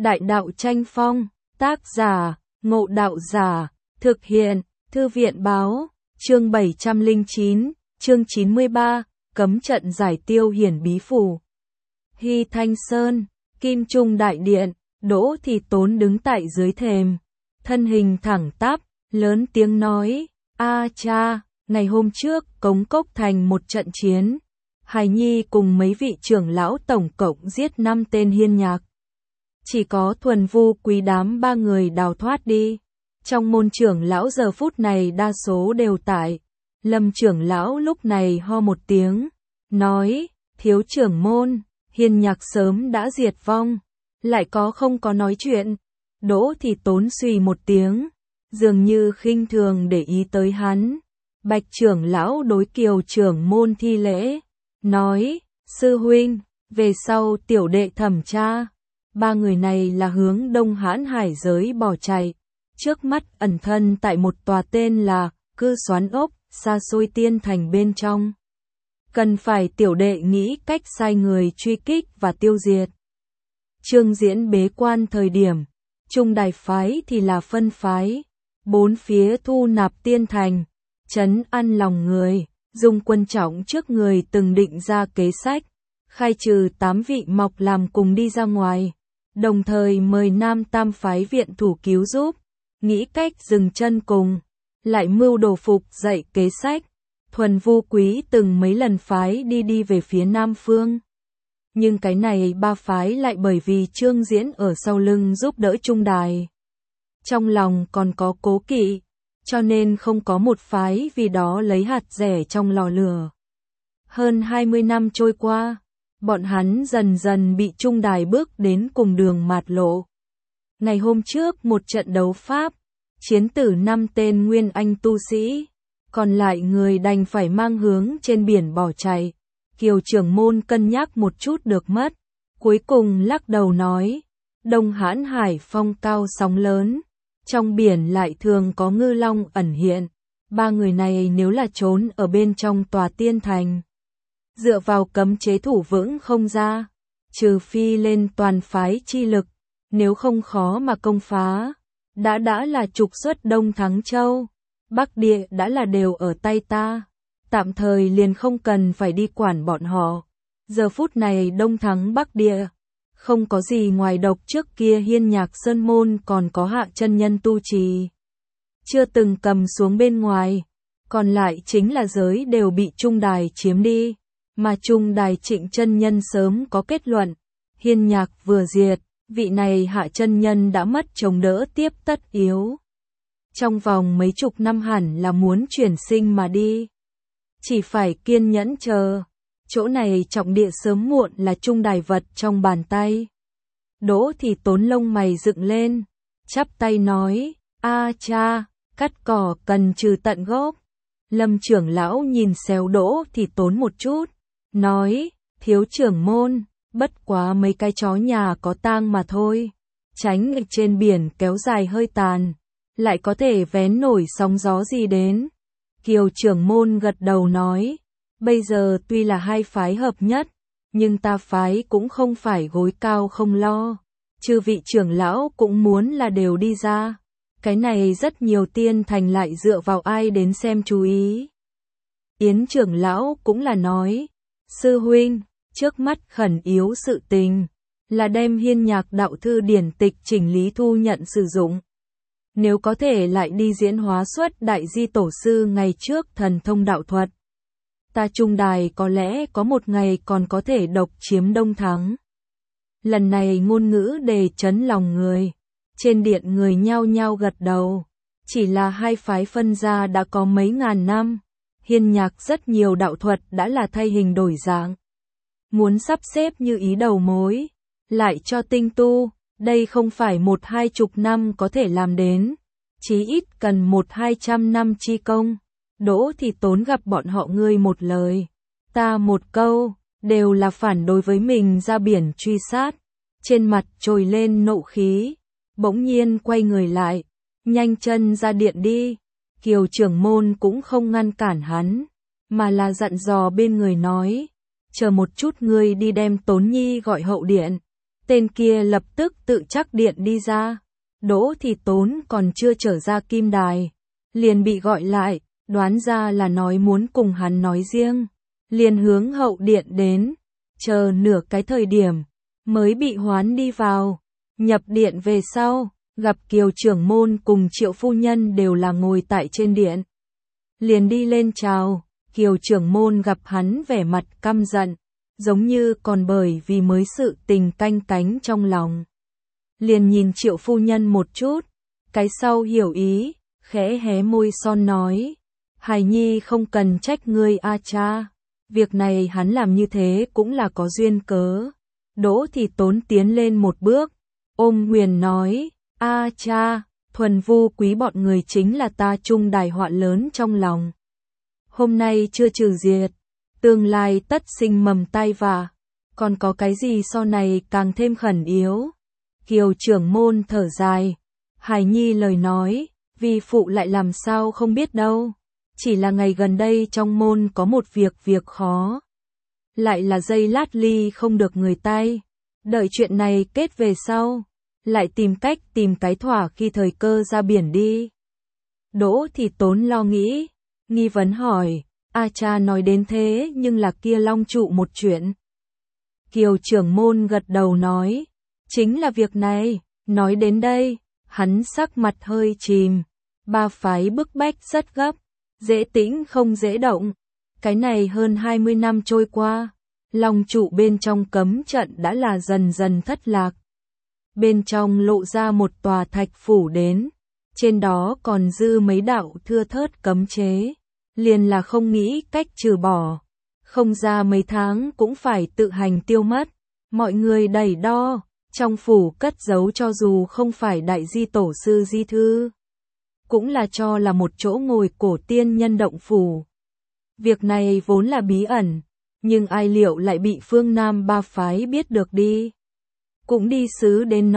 Đại đạo tranh phong, tác giả, Ngộ Đạo Giả, thực hiện, Thư viện báo, chương 709, chương 93, cấm trận giải tiêu hiển bí phủ. Hy Thanh Sơn, Kim Trung Đại Điện, Đỗ Thị Tốn đứng tại dưới thềm, thân hình thẳng tắp, lớn tiếng nói, a cha, ngày hôm trước Cống Cốc Thành một trận chiến, Hải Nhi cùng mấy vị trưởng lão tổng cộng giết 5 tên hiên nhạc. Chỉ có Thuần Vu Quý đám 3 người đào thoát đi. Trong môn trưởng lão giờ phút này đa số đều tại. Lâm trưởng lão lúc này ho một tiếng, nói, thiếu trưởng môn, hiên nhạc sớm đã diệt vong, lại không có nói chuyện. Đỗ Thị Tốn suy một tiếng, dường như khinh thường để ý tới hắn. Bạch trưởng lão đối Kiều trưởng môn thi lễ, nói, sư huynh, về sau tiểu đệ thẩm tra. 3 người này là hướng Đông Hãn Hải giới bỏ chạy, trước mắt ẩn thân tại một tòa tên là Cư Xoán Ốc, xa xôi tiên thành bên trong. Cần phải tiểu đệ nghĩ cách sai người truy kích và tiêu diệt. Trương Diễn bế quan thời điểm, Trung Đài phái thì là phân phái, 4 phía thu nạp tiên thành, trấn an lòng người, dùng quân trọng trước người từng định ra kế sách, khai trừ 8 vị mọc làm cùng đi ra ngoài. Đồng thời mời Nam Tam phái viện thủ cứu giúp, nghĩ cách dừng chân cùng, lại mưu đồ phục dậy kế sách. Thuần Vu Quý từng mấy lần phái đi về phía Nam Phương. Nhưng cái này 3 phái lại bởi vì Trương Diễn ở sau lưng giúp đỡ Trung Đài. Trong lòng còn có cố kỵ, cho nên không có một phái vì đó lấy hạt rẻ trong lò lửa. Hơn 20 năm trôi qua, bọn hắn dần dần bị Trung Đài bước đến cùng đường mạt lộ. Ngày hôm trước một trận đấu pháp, chiến tử 5 tên nguyên anh tu sĩ, còn lại người đành phải mang hướng trên biển bỏ chạy. Kiều trưởng môn cân nhắc một chút được mất, cuối cùng lắc đầu nói, Đông Hãn Hải phong cao sóng lớn, trong biển lại thường có ngư long ẩn hiện, 3 người này nếu là trốn ở bên trong tòa tiên thành, dựa vào cấm chế thủ vững không ra, trừ phi lên toàn phái chi lực, nếu không khó mà công phá. Đã là trục xuất Đông Thắng Châu, Bắc Địa đã là đều ở tay ta, tạm thời liền không cần phải đi quản bọn họ. Giờ phút này Đông Thắng Bắc Địa, không có gì ngoài độc trước kia Hiên Nhạc Sơn môn còn có Hạ chân nhân tu trì, chưa từng cầm xuống bên ngoài, còn lại chính là giới đều bị Trung Đài chiếm đi. Mà Trung Đài Trịnh chân nhân sớm có kết luận, Hiên Nhạc vừa diệt, vị này Hạ chân nhân đã mất chống đỡ tiếp tất yếu. Trong vòng mấy chục năm hẳn là muốn chuyển sinh mà đi. Chỉ phải kiên nhẫn chờ, chỗ này trọng địa sớm muộn là Trung Đài vật trong bàn tay. Đỗ Thị Tốn lông mày dựng lên, chắp tay nói, a cha, cắt cỏ cần trừ tận gốc. Lâm trưởng lão nhìn xéo Đỗ Thị Tốn một chút, nói, thiếu trưởng môn, bất quá mấy cái chó nhà có tang mà thôi, tránh nghịch trên biển kéo dài hơi tàn, lại có thể vén nổi sóng gió gì đến. Kiều trưởng môn gật đầu nói, bây giờ tuy là 2 phái hợp nhất, nhưng ta phái cũng không phải gối cao không lo, chư vị trưởng lão cũng muốn là đều đi ra, cái này rất nhiều tiên thành lại dựa vào ai đến xem chú ý. Yến trưởng lão cũng là nói, sư huynh, trước mắt khẩn yếu sự tình, là đem Hiên Nhạc đạo thư điển tịch chỉnh lý thu nhận sử dụng. Nếu có thể lại đi diễn hóa xuất đại di tổ sư ngày trước thần thông đạo thuật, ta Trung Đài có lẽ có một ngày còn có thể độc chiếm Đông Thắng. Lần này ngôn ngữ đề chấn lòng người, trên điện người nhao nhao gật đầu, chỉ là 2 phái phân ra đã có mấy ngàn năm. Hiên Nhạc rất nhiều đạo thuật đã là thay hình đổi dạng. Muốn sắp xếp như ý đầu mối, lại cho tinh tu, đây không phải 1-20 năm có thể làm đến, chí ít cần 100-200 năm chi công. Đỗ Thị Tốn gặp bọn họ ngươi một lời, ta một câu, đều là phản đối với mình ra biển truy sát. Trên mặt trồi lên nộ khí, bỗng nhiên quay người lại, nhanh chân ra điện đi. Kiều trưởng môn cũng không ngăn cản hắn, mà là dặn dò bên người nói, chờ một chút ngươi đi đem Tốn Nhi gọi hậu điện, Tên kia lập tức tự chắc điện đi ra. Đỗ Thị Tốn còn chưa trở ra kim đài, liền bị gọi lại, đoán ra là nói muốn cùng hắn nói riêng, liền hướng hậu điện đến, chờ nửa cái thời điểm, mới bị hoán đi vào. Nhập điện về sau, gặp Kiều trưởng môn cùng Triệu phu nhân đều là ngồi tại trên điện. Liền đi lên chào, Kiều trưởng môn gặp hắn vẻ mặt căm giận, giống như còn bởi vì mới sự tình canh cánh trong lòng. Liền nhìn Triệu phu nhân một chút, cái sau hiểu ý, khẽ hé môi son nói, hài nhi không cần trách ngươi a cha, việc này hắn làm như thế cũng là có duyên cớ. Đỗ Thị Tốn tiến lên một bước, ôm huyền nói, a cha, thuần vu quý bọn người chính là ta chung đài họa lớn trong lòng. Hôm nay chưa trừ diệt, tương lai tất sinh mầm tai vạ, còn có cái gì sau này càng thêm khẩn yếu. Kiều trưởng môn thở dài, hài nhi lời nói, vi phụ lại làm sao không biết đâu, chỉ là ngày gần đây trong môn có một việc khó. Lại là dây lát ly không được người tay, đợi chuyện này kết về sau, lại tìm cách tìm cái thỏa khi thời cơ ra biển đi. Đỗ Thị Tốn lo nghĩ, nghi vấn hỏi, a cha nói đến thế nhưng là kia long trụ một chuyện. Kiều trưởng môn gật đầu nói, chính là việc này. Nói đến đây, hắn sắc mặt hơi chìm, ba phái bức bách rất gấp, dễ tĩnh không dễ động. Cái này hơn 20 năm trôi qua, long trụ bên trong cấm trận đã là dần dần thất lạc. Bên trong lộ ra một tòa thạch phủ đến, trên đó còn dư mấy đạo thưa thớt cấm chế, liền là không nghĩ cách trừ bỏ, không ra mấy tháng cũng phải tự hành tiêu mất. Mọi người đẩy đo, trong phủ cất giấu cho dù không phải đại di tổ sư di thư, cũng là cho là một chỗ ngồi cổ tiên nhân động phủ. Việc này vốn là bí ẩn, nhưng ai liệu lại bị phương Nam ba phái biết được đi. Cũng đi sứ đến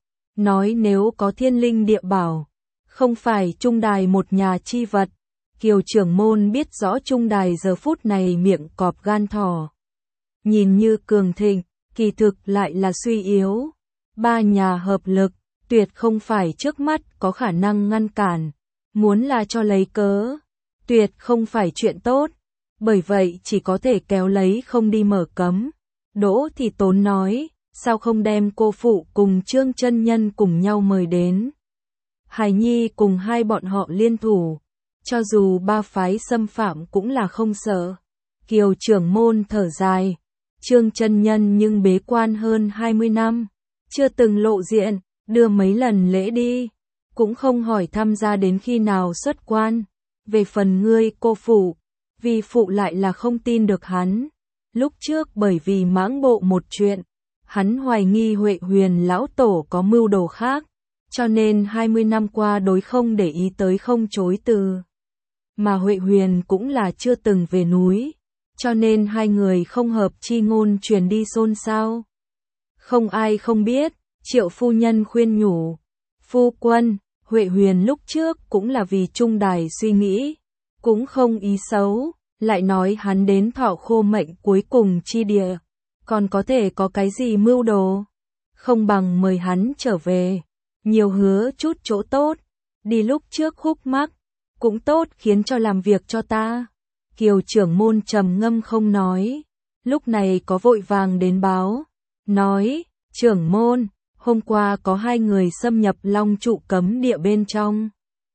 nói nếu có thiên linh địa bảo, không phải trung đài một nhà chi vật. Kiều trưởng môn biết rõ trung đài giờ phút này miệng cọp gan thỏ, nhìn như cường thịnh, kỳ thực lại là suy yếu. Ba nhà hợp lực, tuyệt không phải trước mắt có khả năng ngăn cản, muốn là cho lấy cớ, tuyệt không phải chuyện tốt, bởi vậy chỉ có thể kéo lấy không đi mở cấm. Đỗ Thị Tốn nói, sao không đem cô phụ cùng Trương chân nhân cùng nhau mời đến. Hài nhi cùng hai bọn họ liên thủ, cho dù ba phái xâm phạm cũng là không sợ. Kiều trưởng môn thở dài, Trương chân nhân nhưng bế quan hơn 20 năm, chưa từng lộ diện, đưa mấy lần lễ đi, cũng không hỏi tham gia đến khi nào xuất quan. Về phần ngươi cô phụ, vì phụ lại là không tin được hắn. Lúc trước bởi vì mãng bộ một chuyện, hắn hoài nghi Huệ Huyền lão tổ có mưu đồ khác, cho nên 20 năm qua đối không để ý tới không chối từ. Mà Huệ Huyền cũng là chưa từng về núi, cho nên hai người không hợp chi ngôn truyền đi xôn xao. Không ai không biết, Triệu phu nhân khuyên nhủ, phu quân, Huệ Huyền lúc trước cũng là vì trung đài suy nghĩ, cũng không ý xấu, lại nói hắn đến thọ khô mệnh cuối cùng chi địa, còn có thể có cái gì mưu đồ, không bằng mời hắn trở về, nhiều hứa chút chỗ tốt, đi lúc trước húc mắc, cũng tốt khiến cho làm việc cho ta. Kiều trưởng môn trầm ngâm không nói, lúc này có vội vàng đến báo, nói, trưởng môn, hôm qua có hai người xâm nhập long trụ cấm địa bên trong,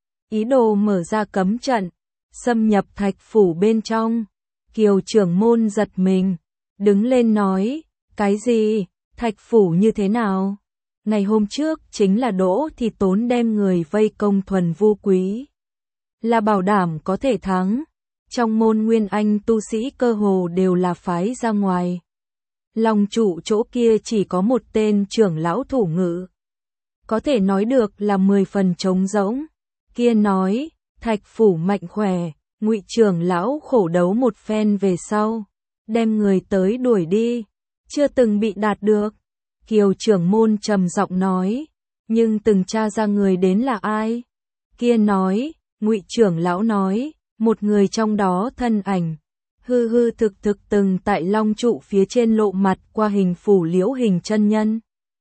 ý đồ mở ra cấm trận, xâm nhập thạch phủ bên trong. Kiều trưởng môn giật mình, đứng lên nói, cái gì, thạch phủ như thế nào? Ngày hôm trước chính là Đỗ Thị Tốn đem người vây công thuần vu quý, là bảo đảm có thể thắng. Trong môn Nguyên Anh tu sĩ cơ hồ đều là phái ra ngoài. Long trụ chỗ kia chỉ có một tên trưởng lão thủ ngự, có thể nói được là 10 phần trống rỗng. Kia nói, thạch phủ mạnh khỏe, Ngụy trưởng lão khổ đấu một phen về sau, đem người tới đuổi đi, chưa từng bị đạt được. Kiều trưởng môn trầm giọng nói, nhưng từng tra ra người đến là ai? Kia nói, Ngụy trưởng lão nói, một người trong đó thân ảnh, hư hư thực thực từng tại long trụ phía trên lộ mặt qua hình phủ Liễu Hình chân nhân.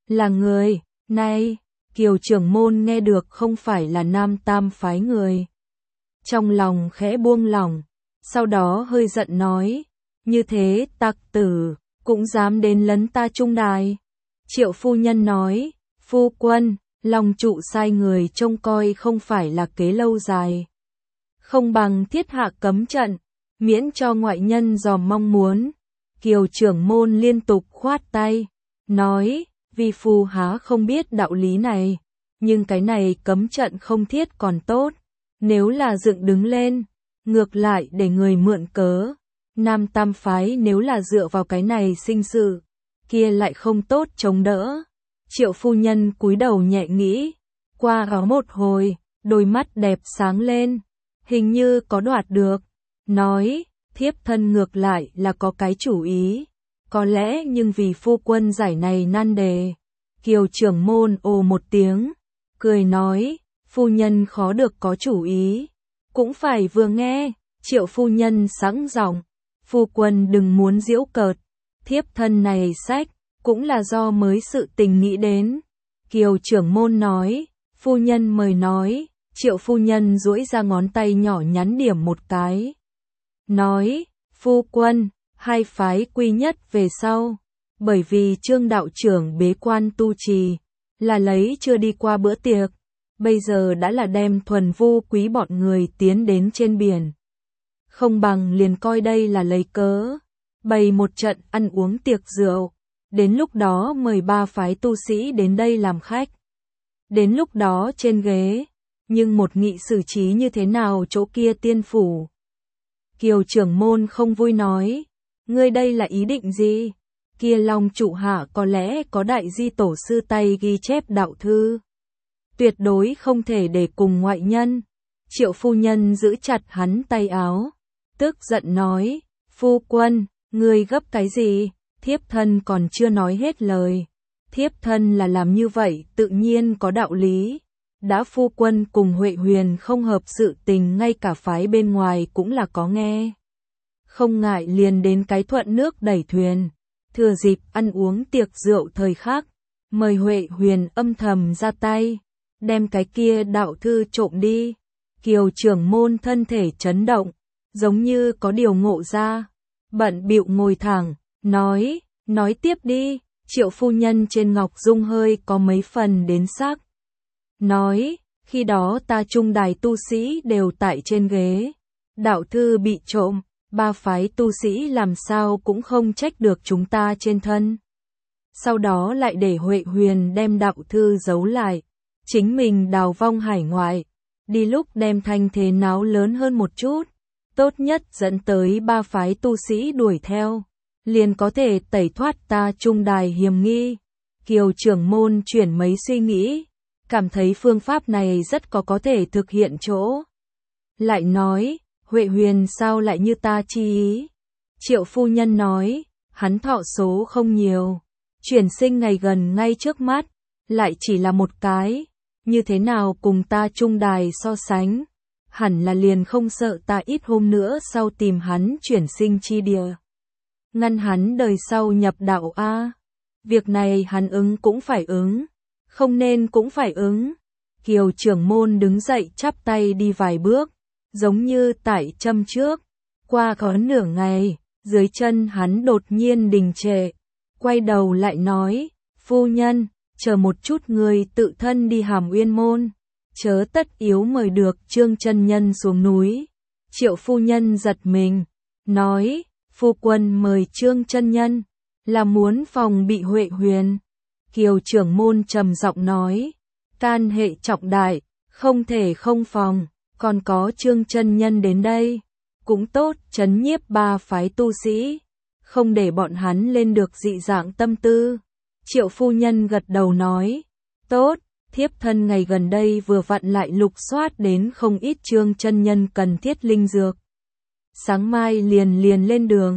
là người, này, Kiều trưởng môn nghe được không phải là Nam Tam phái người. Trong lòng khẽ buông lỏng, sau đó hơi giận nói, như thế tặc tử, cũng dám đến lấn ta trung đài. Triệu phu nhân nói, phu quân, Long trụ sai người trông coi không phải là kế lâu dài. Không bằng thiết hạ cấm trận, miễn cho ngoại nhân dò mong muốn. Kiều trưởng môn liên tục khoát tay, nói, vi phu há không biết đạo lý này, nhưng cái này cấm trận không thiết còn tốt, nếu là dựng đứng lên, ngược lại để người mượn cớ. Nam Tam phái nếu là dựa vào cái này sinh sự, kia lại không tốt chống đỡ. Triệu phu nhân cúi đầu nhẹ nghĩ, qua đó một hồi, đôi mắt đẹp sáng lên, hình như có đoạt được, nói, thiếp thân ngược lại là có cái chủ ý, có lẽ nhưng vì phu quân giải này nan đề. Kiều trưởng môn ồ một tiếng, cười nói, phu nhân khó được có chủ ý, cũng phải vừa nghe. Triệu phu nhân sẵn giọng, phu quân đừng muốn giễu cợt, thiếp thân này sách, cũng là do mới sự tình nghĩ đến. Kiều trưởng môn nói, phu nhân mời nói. Triệu phu nhân duỗi ra ngón tay nhỏ nhắn điểm một cái, nói, phu quân, hai phái quy nhất về sau, bởi vì Trương đạo trưởng bế quan tu trì, là lấy chưa đi qua bữa tiệc, bây giờ đã là đem thuần vu quý bọn người tiến đến trên biển. Không bằng liền coi đây là lấy cớ, bày một trận ăn uống tiệc rượu, đến lúc đó mời ba phái tu sĩ đến đây làm khách. Đến lúc đó trên ghế, nhưng một nghị xử trí như thế nào chỗ kia tiên phủ. Kiều trưởng môn không vui nói, ngươi đây là ý định gì? Kia Long trụ hạ có lẽ có đại di tổ sư tay ghi chép đạo thư, tuyệt đối không thể để cùng ngoại nhân. Triệu phu nhân giữ chặt hắn tay áo, tức giận nói, phu quân, ngươi gấp cái gì? Thiếp thân còn chưa nói hết lời. Thiếp thân là làm như vậy tự nhiên có đạo lý. Đã phu quân cùng Huệ Huyền không hợp sự tình, ngay cả phái bên ngoài cũng là có nghe. Không ngại liền đến cái thuận nước đẩy thuyền, thừa dịp ăn uống tiệc rượu thời khắc, mời Huệ Huyền âm thầm ra tay, đem cái kia đạo thư trộm đi. Kiều trưởng môn thân thể chấn động, giống như có điều ngộ ra, bận bịu ngồi thẳng, nói tiếp đi. Triệu phu nhân trên ngọc dung hơi có mấy phần đến sắc, nói, khi đó ta trung đài tu sĩ đều tại trên ghế, đạo thư bị trộm, ba phái tu sĩ làm sao cũng không trách được chúng ta trên thân. Sau đó lại để Huệ Huyền đem đạo thư giấu lại, chính mình đào vong hải ngoại, đi lúc đem thanh thế náo lớn hơn một chút, tốt nhất dẫn tới ba phái tu sĩ đuổi theo, liền có thể tẩy thoát ta trung đài hiểm nghi. Kiều trưởng môn chuyển mấy suy nghĩ, cảm thấy phương pháp này rất có thể thực hiện chỗ. Lại nói, Huệ Huyền sao lại như ta chi ý? Triệu phu nhân nói, hắn thọ số không nhiều, chuyển sinh ngày gần ngay trước mắt, lại chỉ là một cái, như thế nào cùng ta trung đài so sánh? Hẳn là liền không sợ ta ít hôm nữa sau tìm hắn chuyển sinh chi địa, ngăn hắn đời sau nhập đạo a. Việc này hắn ứng cũng phải ứng, không nên cũng phải ứng. Kiều trưởng môn đứng dậy chắp tay đi vài bước, giống như tại châm trước. Qua có nửa ngày, dưới chân hắn đột nhiên đình trệ, quay đầu lại nói, phu nhân, chờ một chút, người tự thân đi Hàm Uyên môn, chớ tất yếu mời được Trương chân nhân xuống núi. Triệu phu nhân giật mình, nói, phu quân mời Trương chân nhân, là muốn phòng bị Huệ Huyền. Kiều trưởng môn trầm giọng nói, can hệ trọng đại, không thể không phòng, còn có Trương chân nhân đến đây, cũng tốt trấn nhiếp ba phái tu sĩ, không để bọn hắn lên được dị dạng tâm tư. Triệu phu nhân gật đầu nói, tốt, thiếp thân ngày gần đây vừa vặn lại lục soát đến không ít Trương chân nhân cần thiết linh dược. Sáng mai liền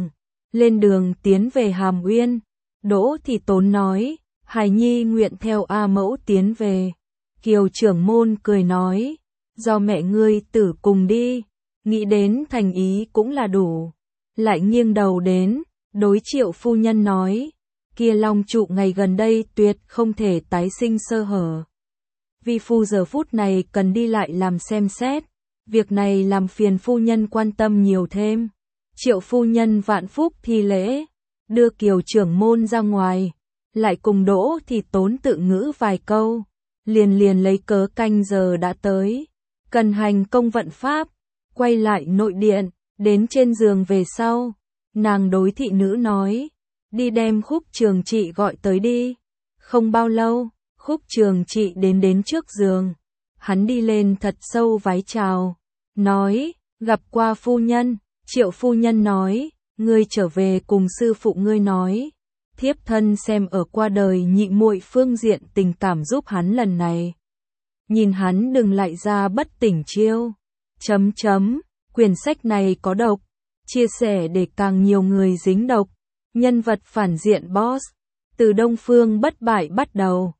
lên đường tiến về Hàm Uyên. Đỗ Thị Tốn nói, hài nhi nguyện theo A mẫu tiến về. Kiều trưởng môn cười nói, do mẹ ngươi tử cùng đi, nghĩ đến thành ý cũng là đủ. Lại nghiêng đầu đến, đối Triệu phu nhân nói, kia long trụ ngày gần đây tuyệt không thể tái sinh sơ hở. Vi phu giờ phút này cần đi lại làm xem xét, việc này làm phiền phu nhân quan tâm nhiều thêm. Triệu phu nhân vạn phúc thi lễ, đưa Kiều trưởng môn ra ngoài, lại cùng Đỗ Thị Tốn tự ngữ vài câu, liền lấy cớ canh giờ đã tới, cần hành công vận pháp, quay lại nội điện, đến trên giường về sau, nàng đối thị nữ nói, đi đem Khúc Trường Trị gọi tới đi. Không bao lâu, Khúc Trường Trị đến trước giường, hắn đi lên thật sâu vái chào, nói, gặp qua phu nhân. Triệu phu nhân nói, ngươi trở về cùng sư phụ ngươi nói, thiếp thân xem ở qua đời nhị muội phương diện tình cảm giúp hắn lần này. Nhìn hắn đừng lại ra bất tỉnh chiêu. Quyển sách này có độc, chia sẻ để càng nhiều người dính độc. Nhân vật phản diện boss, từ Đông Phương bất bại bắt đầu.